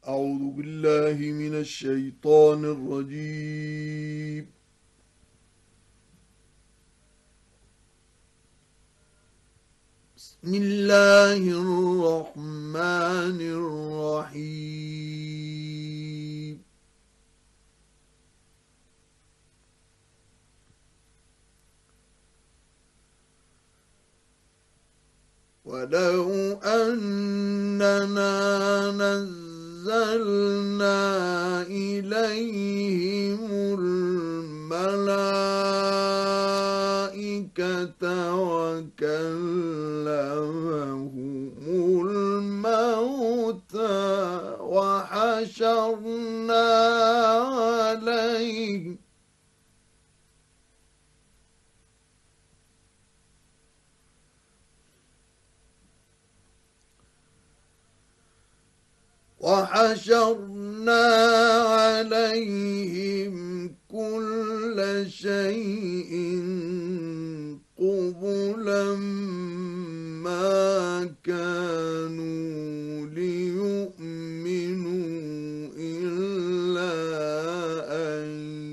أعوذ بالله من الشيطان الرجيم. بسم الله الرحمن الرحيم. ولو أننا نزلنا إليهم الملائكة وكلمهم الموتى وحشرنا عليهم كل شيء قبلا ما كانوا ليؤمنوا إلا أن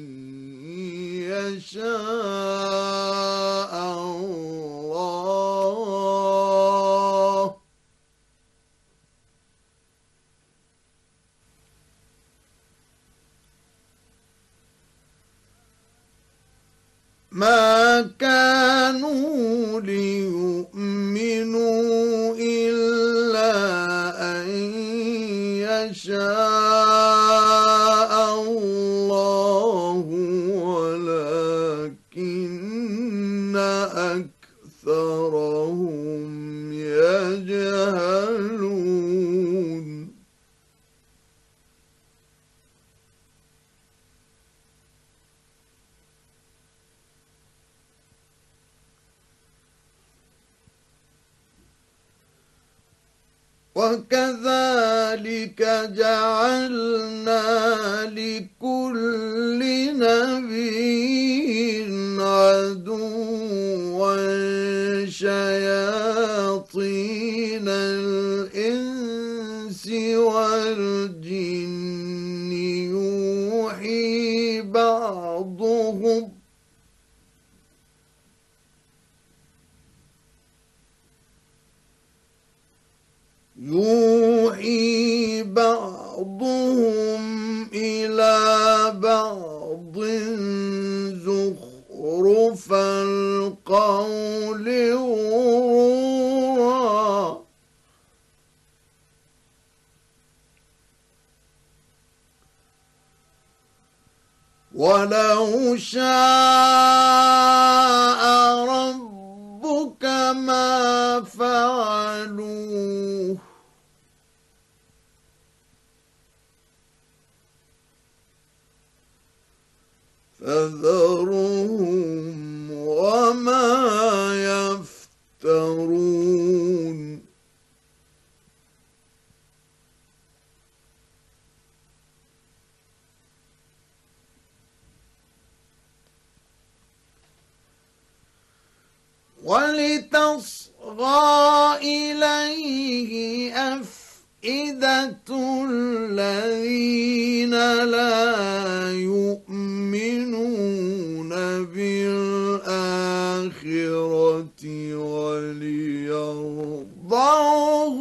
يشاء الله. ما كانوا ليؤمنوا إلا أن يشاء الله ولكن أكثرهم يجهلون. وكذلك جعلنا لكل نبي عدوا شياطين الإنس والجن يوحي بعضهم إلى بعض زخرف القول غرورا. ولو شاء ربك ما فعلوه فذرهم وما يفترون. ولتصغى إليه أفئدة الذين لا يؤمنون بالآخرة وليرضوه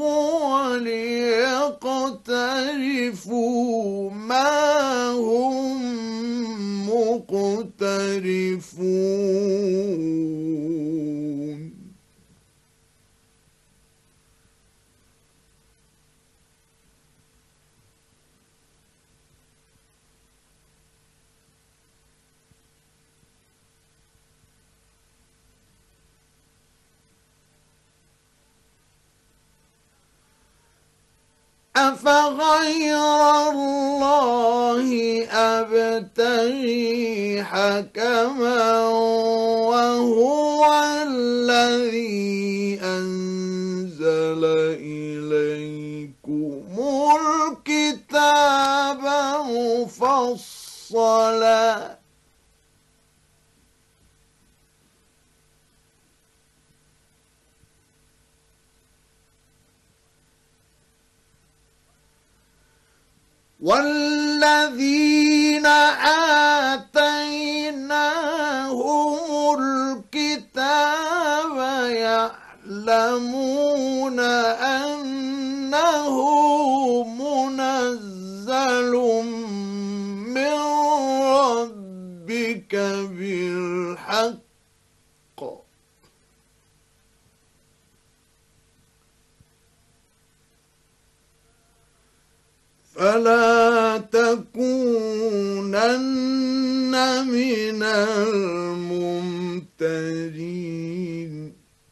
وليقترفوا ما هم مقترفون. أفغير الله أبتغي حكما وهو الذي أنزل إليكم الكتاب مفصلا والذين آتيناهم الكتاب يعلمون أنه منزل من ربك بالحق فلا تكونن من الممترين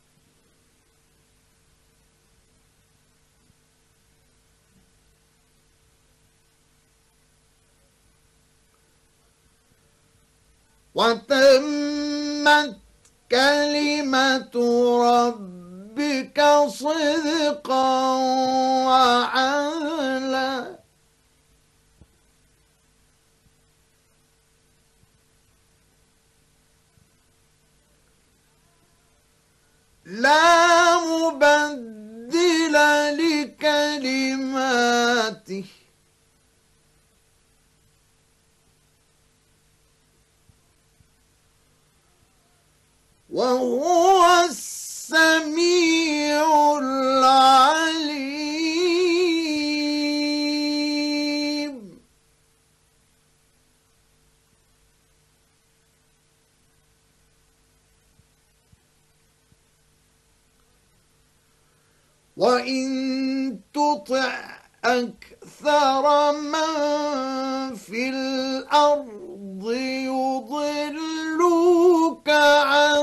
وتمت كلمة ربك صدقا وعدلا لا مبدل لكلماته وهو السميع العليم وإن تطع أكثر من في الأرض يضلوك عن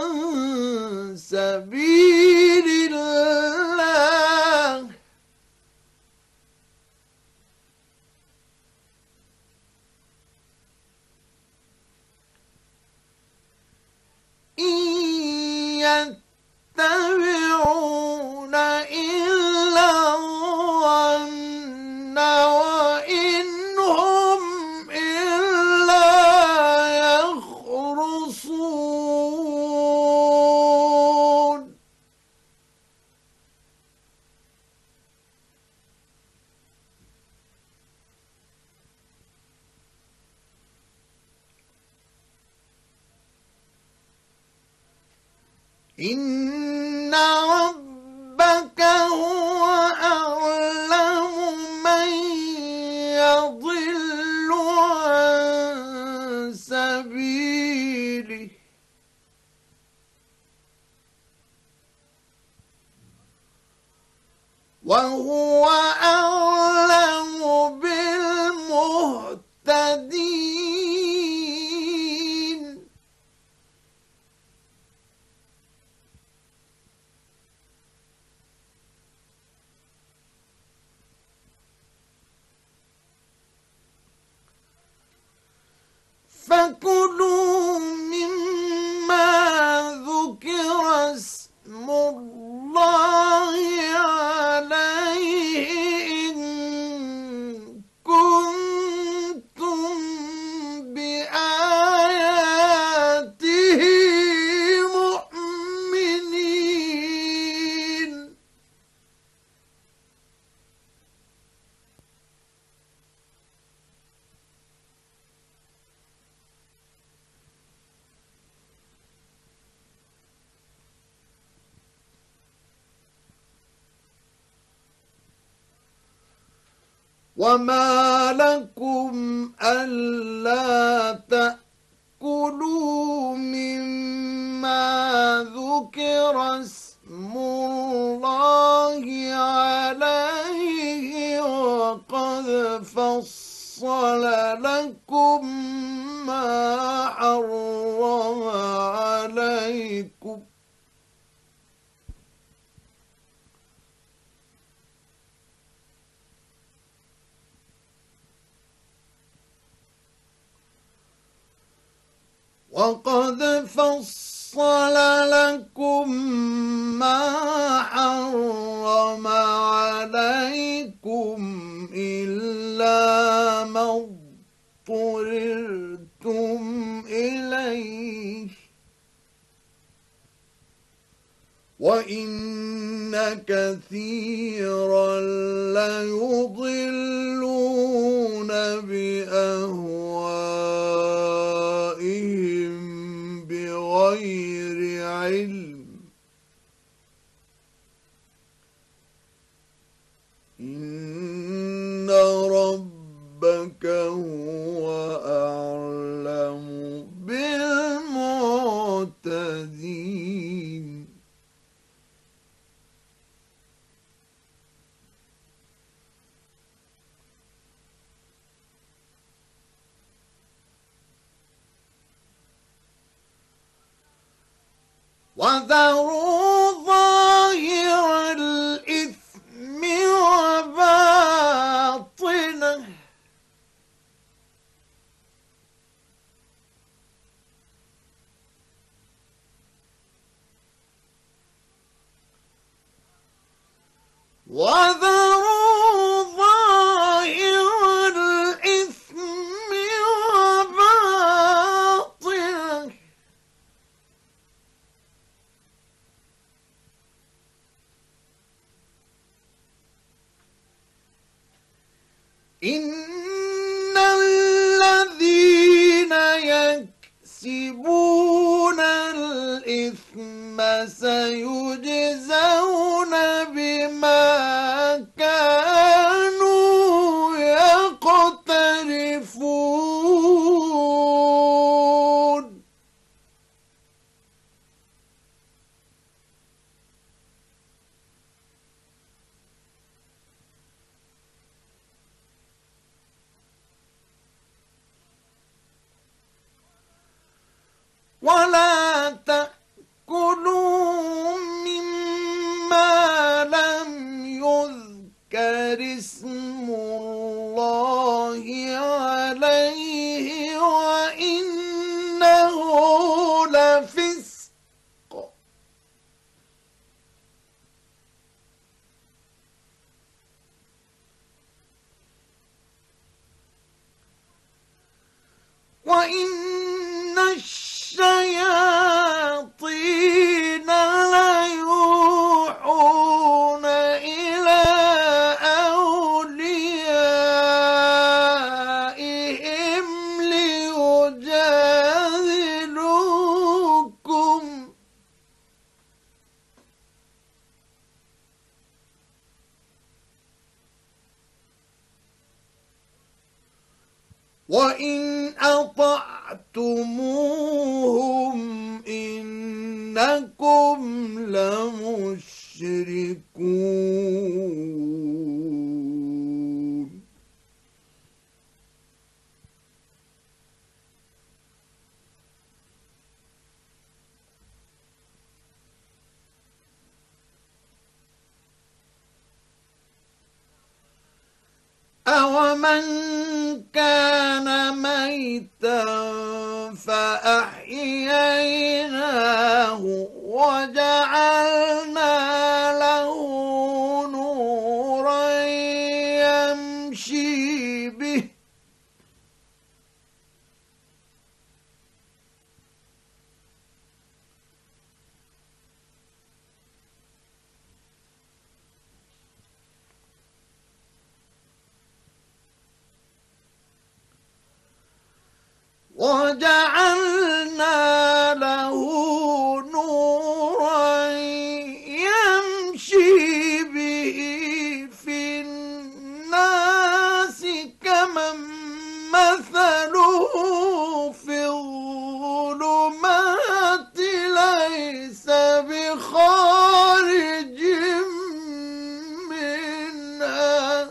سبيل الله إن يتبعون إلا الظن وإن هم إلا يخرصون إن ربك هو أعلم من يضل عن سبيله وهو أعلم بالمهتدين فكلوا مما ذكر اسم الله عليه إن كنتم بآياته مؤمنين وما لكم ألا تأكلوا مما ذكر اسم الله عليه وقد فصل لكم ما حرم عليكم وقد فصل لكم ما حرم عليكم إلا ما اضطررتم إليه وإن كثيرا ليضلون بأهوائهم بغير علم إن ربك هو أعلم بالمعتدين وذروا ظاهر الإثم وباطنه وذروا ظاهر الإثم وباطنه إن الذين يكسبون الإثم سيجزون بما كانوا يقترفون ولا تأكلوا مما لم يذكر اسم الله عليه وإنه لفسق وإن الشياطين ليوحون إلى أوليائهم ليجادلوكم وإن أطعتموهم إنكم لمشركون أومن كان ميتا فأحييناه وجعلنا له نورا يمشي به وجعلنا له نورا يمشي به في الناس كمن مثله في الظلمات ليس بخارج منها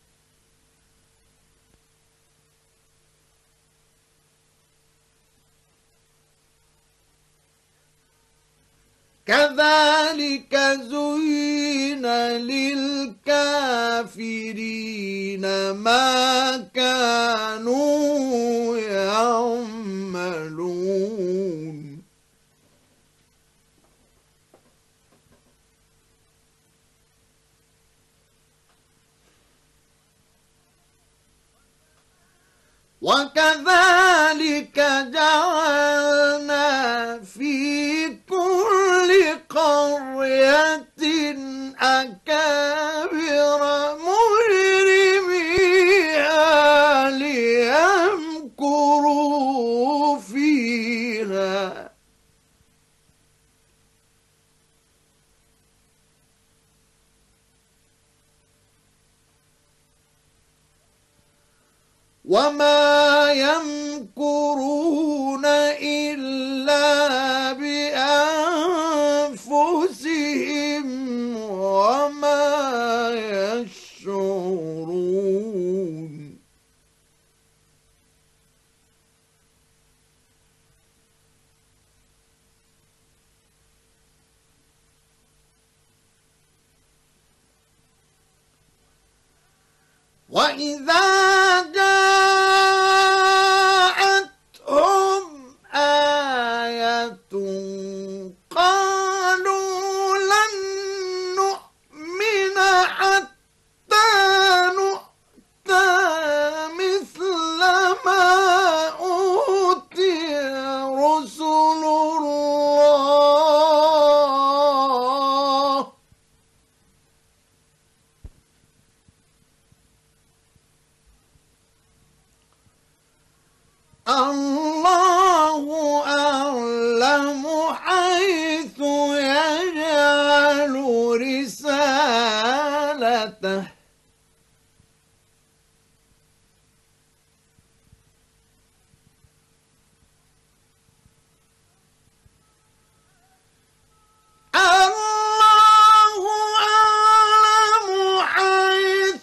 كذلك زين للكافرين ما كانوا يعملون وكذلك جعلنا في كل قرية أكابر مجرميها وما يمكرون إلا بأنفسهم وما يشعرون. وإذا جاءتهم آية قالوا لن نؤمن حتى نؤتى مثل ما أوتي رسل الله. الله أعلم حيث يجعل رسالته. الله أعلم حيث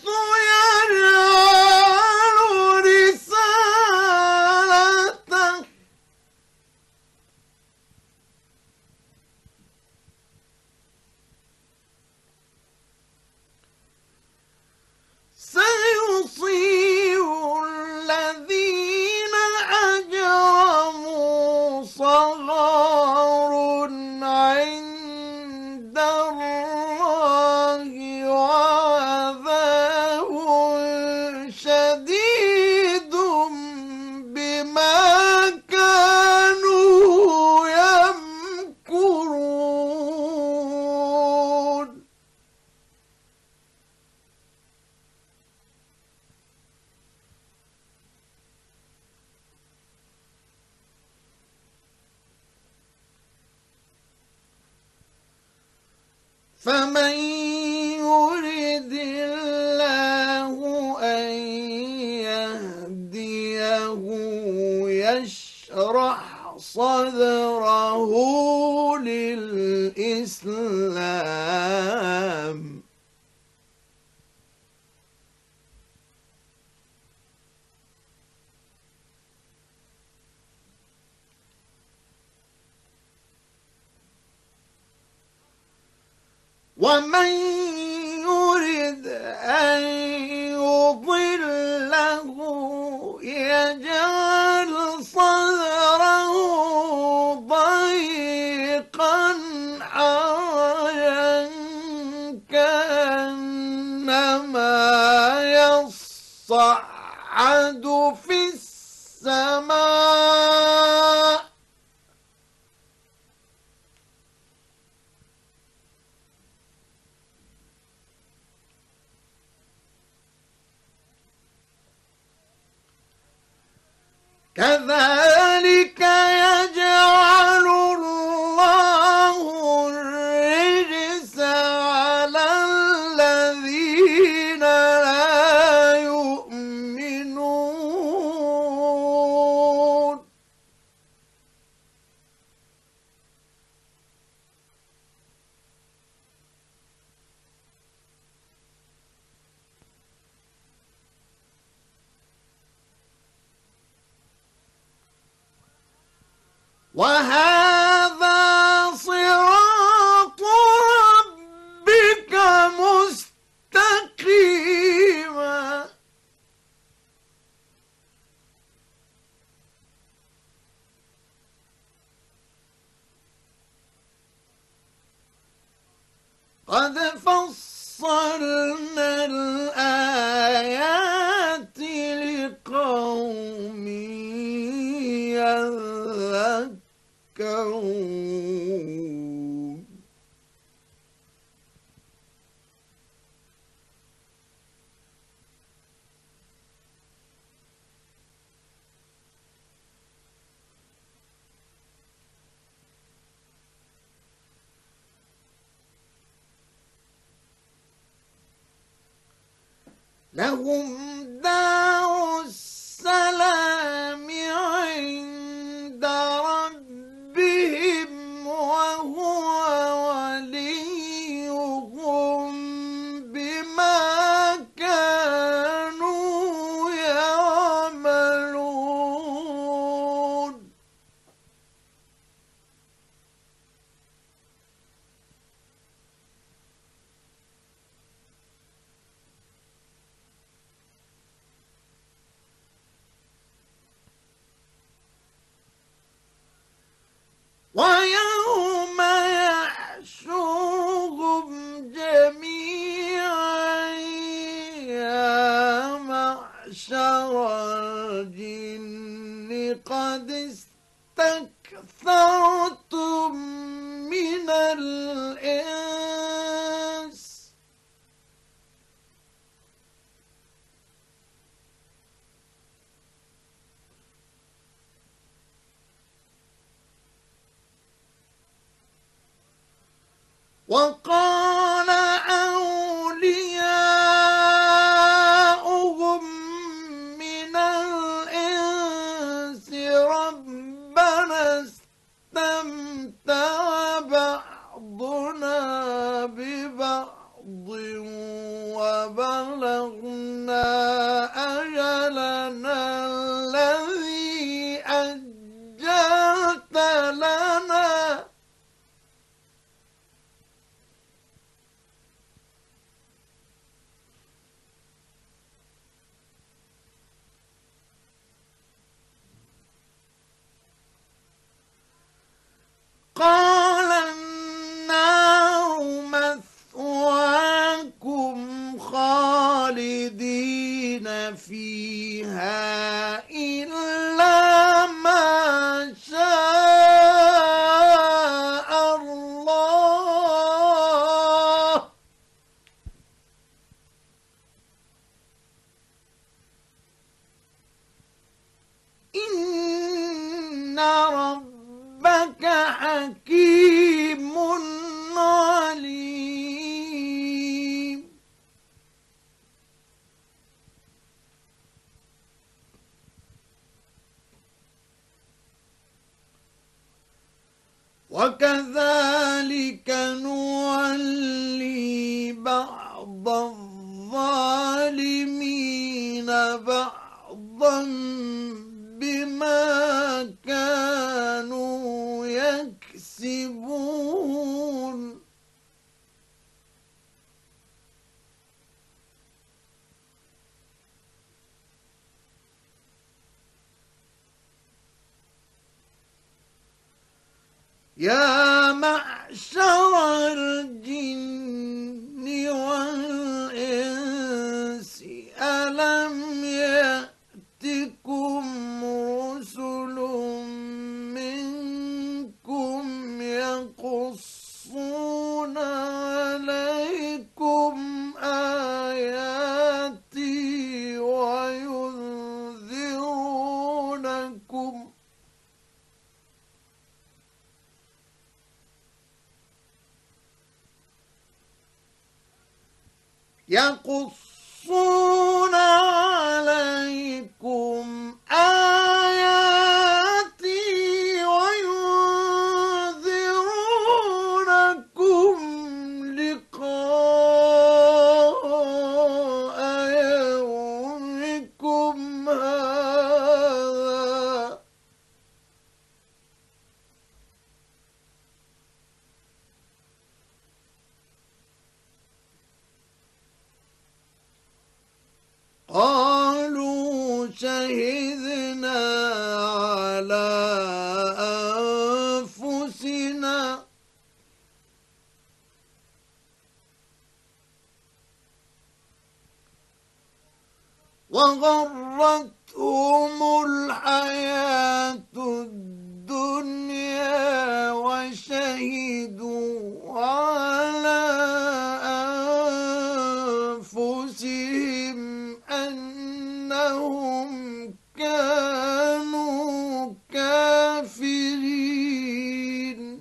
يجعل رسالته. سيصيب الذين أجرموا صغار عند الله وعذاب شديد بما كانوا يمكرون. فمن يرد الله أن يهديه يشرح صدره للإسلام. ومن يرد أن يضله يجعل صدره ضيقا حرجا كأنما يصعد في السماء. كذلك يجعل الله الرجس على الذين لا يؤمنون. وهذا صراط ربك مستقيما. قد فصلنا الآيات لقوم يذكرون. لهم دار والجن قد استكثرتم من الإنس وقال أولياؤهم من الإنس ربنا استمتع بعضنا ببعض وبلغنا أجلنا الذي أجلت لنا قال النار مثواكم خالدين فيها إلا ما شاء الله إن ربك حكيم عليم وكذلك نولي بعض الظالمين بعضا بما كانوا يكسبون يا معشر الجن والإنس ألم يأتكم رسل منكم يقصون عليكم آياتي وينذرونكم يقصون عليكم آياتي وينذرونكم لقاء يومكم هذا قالوا شهدنا على أنفسنا وغرتهم الحياة الدنيا وشهدوا على أنفسهم أنهم كانوا كافرين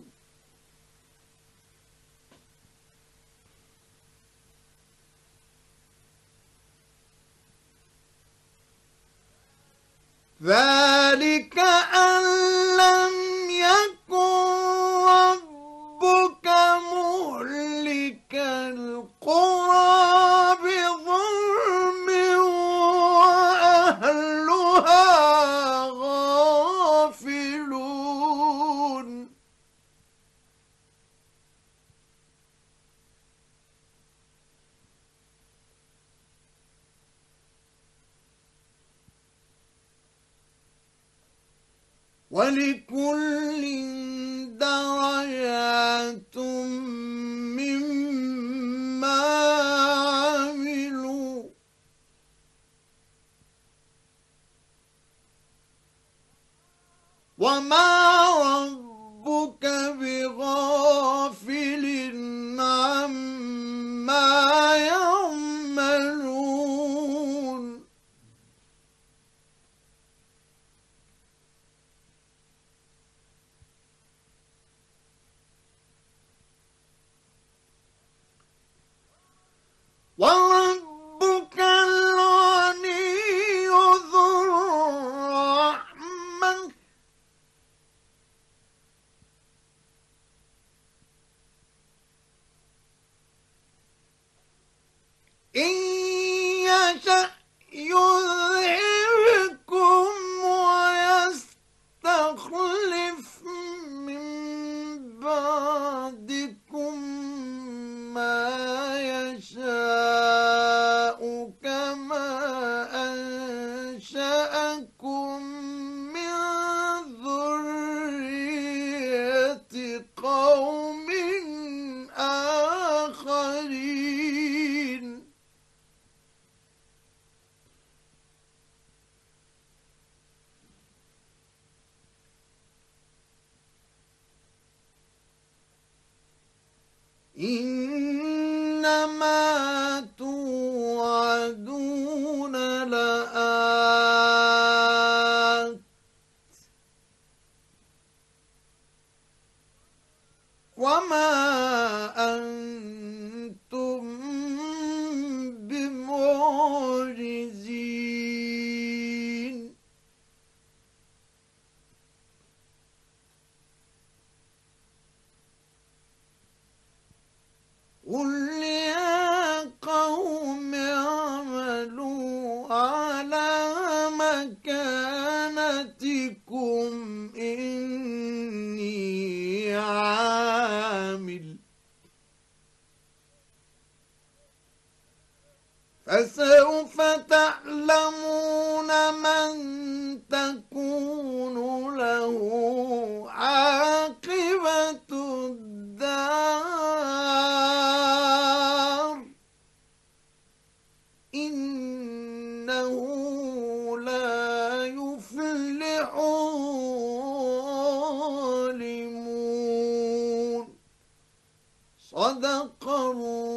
ذلك أن لم يكن ربك مهلك القرى بظلم وأهلها غافلون ولكل درجات مما عملوا وما ربك بغافل عما يعملون وربك الغني ذو الرحمة إن يشأ يذهبكم ويستخلف من بعدكم ما يشاء كما أنشأكم من ذرية قوم آخرين إنما توعدون لآت وما أنتم بمعجزين قل يا قوم اعملوا على مكانتكم إني عامل فسوف تعلمون من تكون له عاقبة الدار إنه لا يفلح الظالمون صدق الله